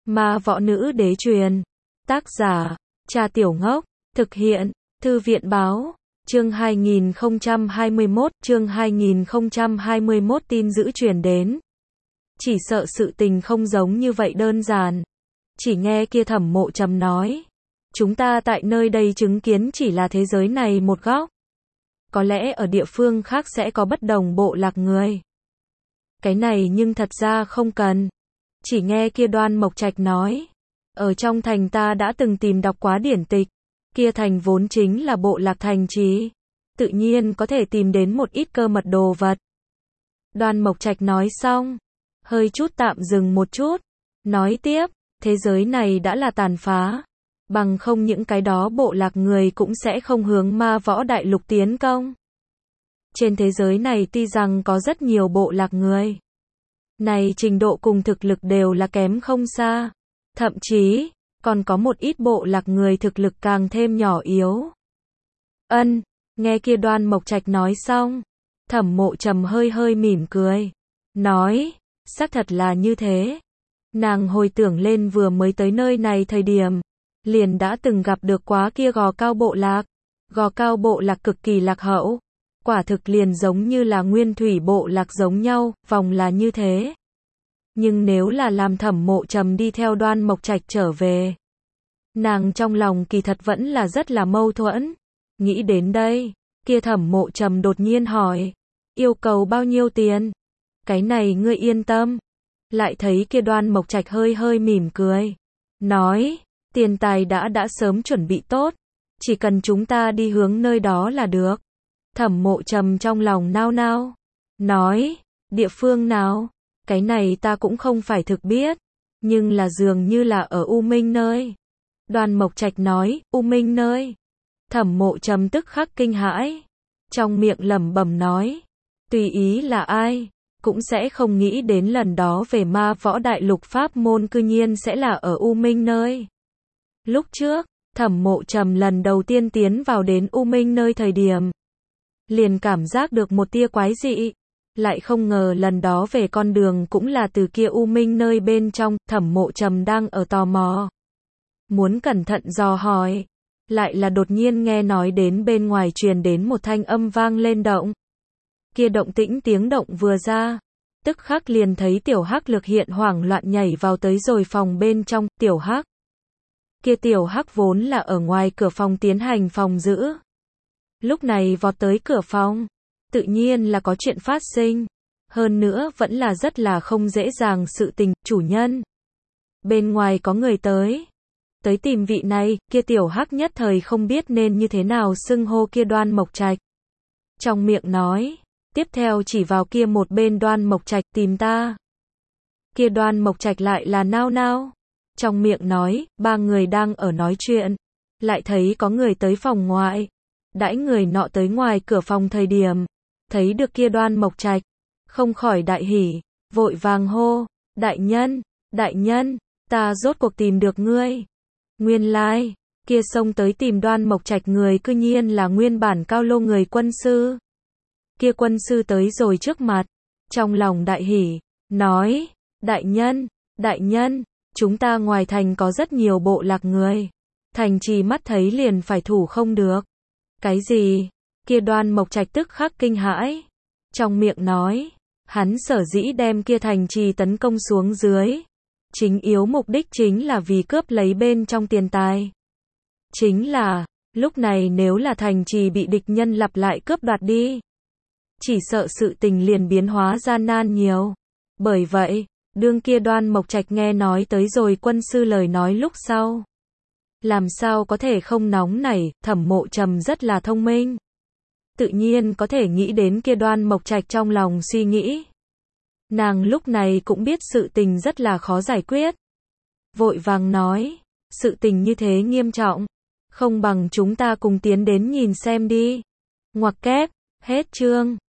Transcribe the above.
Ma võ nữ đế truyền. Tác giả, Cha Tiểu Ngốc. Thực hiện, Thư viện báo. Chương 2021 tin dữ truyền đến. Chỉ sợ sự tình không giống như vậy đơn giản. Chỉ nghe kia Thẩm Mộ Trầm nói. Chúng ta tại nơi đây chứng kiến chỉ là thế giới này một góc. Có lẽ ở địa phương khác sẽ có bất đồng bộ lạc người. Cái này nhưng thật ra không cần. Chỉ nghe kia Đoan Mộc Trạch nói. Ở trong thành ta đã từng tìm đọc quá điển tịch. Kia thành vốn chính là bộ lạc thành trì. Tự nhiên có thể tìm đến một ít cơ mật đồ vật. Đoan Mộc Trạch nói xong. Hơi chút tạm dừng một chút. Nói tiếp, thế giới này đã là tàn phá. Bằng không những cái đó bộ lạc người cũng sẽ không hướng ma võ đại lục tiến công. Trên thế giới này tuy rằng có rất nhiều bộ lạc người. Này trình độ cùng thực lực đều là kém không xa. Thậm chí, còn có một ít bộ lạc người thực lực càng thêm nhỏ yếu. Nghe kia Đoan Mộc Trạch nói xong. Thẩm Mộ Trầm hơi hơi mỉm cười. Nói, xác thật là như thế. Nàng hồi tưởng lên vừa mới tới nơi này thời điểm. Liền đã từng gặp được quá kia Gò Cao bộ lạc. Gò Cao bộ lạc cực kỳ lạc hậu. Quả thực liền giống như là Nguyên Thủy bộ lạc giống nhau, vòng là như thế. Nhưng nếu là làm Thẩm Mộ Trầm đi theo Đoan Mộc Trạch trở về. Nàng trong lòng kỳ thật vẫn là rất là mâu thuẫn. Nghĩ đến đây, kia Thẩm Mộ Trầm đột nhiên hỏi. Yêu cầu bao nhiêu tiền? Cái này ngươi yên tâm. Lại thấy kia Đoan Mộc Trạch hơi hơi mỉm cười. Nói, tiền tài đã sớm chuẩn bị tốt. Chỉ cần chúng ta đi hướng nơi đó là được. Thẩm Mộ Trầm trong lòng nao nao. Nói, địa phương nào? Cái này ta cũng không phải thực biết. Nhưng là dường như là ở U Minh nơi. Đoan Mộc Trạch nói, U Minh nơi. Thẩm Mộ Trầm tức khắc kinh hãi. Trong miệng lẩm bẩm nói. Tùy ý là ai, cũng sẽ không nghĩ đến lần đó về ma võ đại lục pháp môn cư nhiên sẽ là ở U Minh nơi. Lúc trước, Thẩm Mộ Trầm lần đầu tiên tiến vào đến U Minh nơi thời điểm. Liền cảm giác được một tia quái dị. Lại không ngờ lần đó về con đường cũng là từ kia U Minh nơi bên trong. Thẩm Mộ Trầm đang ở tò mò. Muốn cẩn thận dò hỏi. Lại là đột nhiên nghe nói đến bên ngoài truyền đến một thanh âm vang lên động. Kia động tĩnh tiếng động vừa ra. Tức khắc liền thấy Tiểu Hắc lực hiện hoảng loạn nhảy vào tới rồi phòng bên trong. Tiểu Hắc. Kia Tiểu Hắc vốn là ở ngoài cửa phòng tiến hành phòng giữ. Lúc này vọt tới cửa phòng. Tự nhiên là có chuyện phát sinh. Hơn nữa vẫn là rất là không dễ dàng sự tình. Chủ nhân. Bên ngoài có người tới. Tới tìm vị này. Kia Tiểu Hắc nhất thời không biết nên như thế nào xưng hô kia Đoan Mộc Trạch. Trong miệng nói. Tiếp theo chỉ vào kia một bên Đoan Mộc Trạch tìm ta. Kia Đoan Mộc Trạch lại là nao nao. Trong miệng nói, ba người đang ở nói chuyện. Lại thấy có người tới phòng ngoại. Đãi người nọ tới ngoài cửa phòng thời điểm. Thấy được kia Đoan Mộc Trạch. Không khỏi đại hỉ. Vội vàng hô. Đại nhân, ta rốt cuộc tìm được ngươi. Nguyên lai, kia xông tới tìm Đoan Mộc Trạch người cư nhiên là nguyên bản Cao Lô người quân sư. Kia quân sư tới rồi trước mặt. Trong lòng đại hỉ. Nói. Đại nhân. Chúng ta ngoài thành có rất nhiều bộ lạc người. Thành trì mắt thấy liền phải thủ không được. Cái gì? Kia Đoan Mộc Trạch tức khắc kinh hãi. Trong miệng nói. Hắn sở dĩ đem kia thành trì tấn công xuống dưới. Chính yếu mục đích chính là vì cướp lấy bên trong tiền tài. Chính là, lúc này nếu là thành trì bị địch nhân lặp lại cướp đoạt đi. Chỉ sợ sự tình liền biến hóa gian nan nhiều. Bởi vậy, đương kia Đoan Mộc Trạch nghe nói tới rồi quân sư lời nói lúc sau. Làm sao có thể không nóng nảy, Thẩm Mộ Trầm rất là thông minh. Tự nhiên có thể nghĩ đến kia Đoan Mộc Trạch trong lòng suy nghĩ. Nàng lúc này cũng biết sự tình rất là khó giải quyết. Vội vàng nói, sự tình như thế nghiêm trọng. Không bằng chúng ta cùng tiến đến nhìn xem đi. Ngoặc kép, hết chương.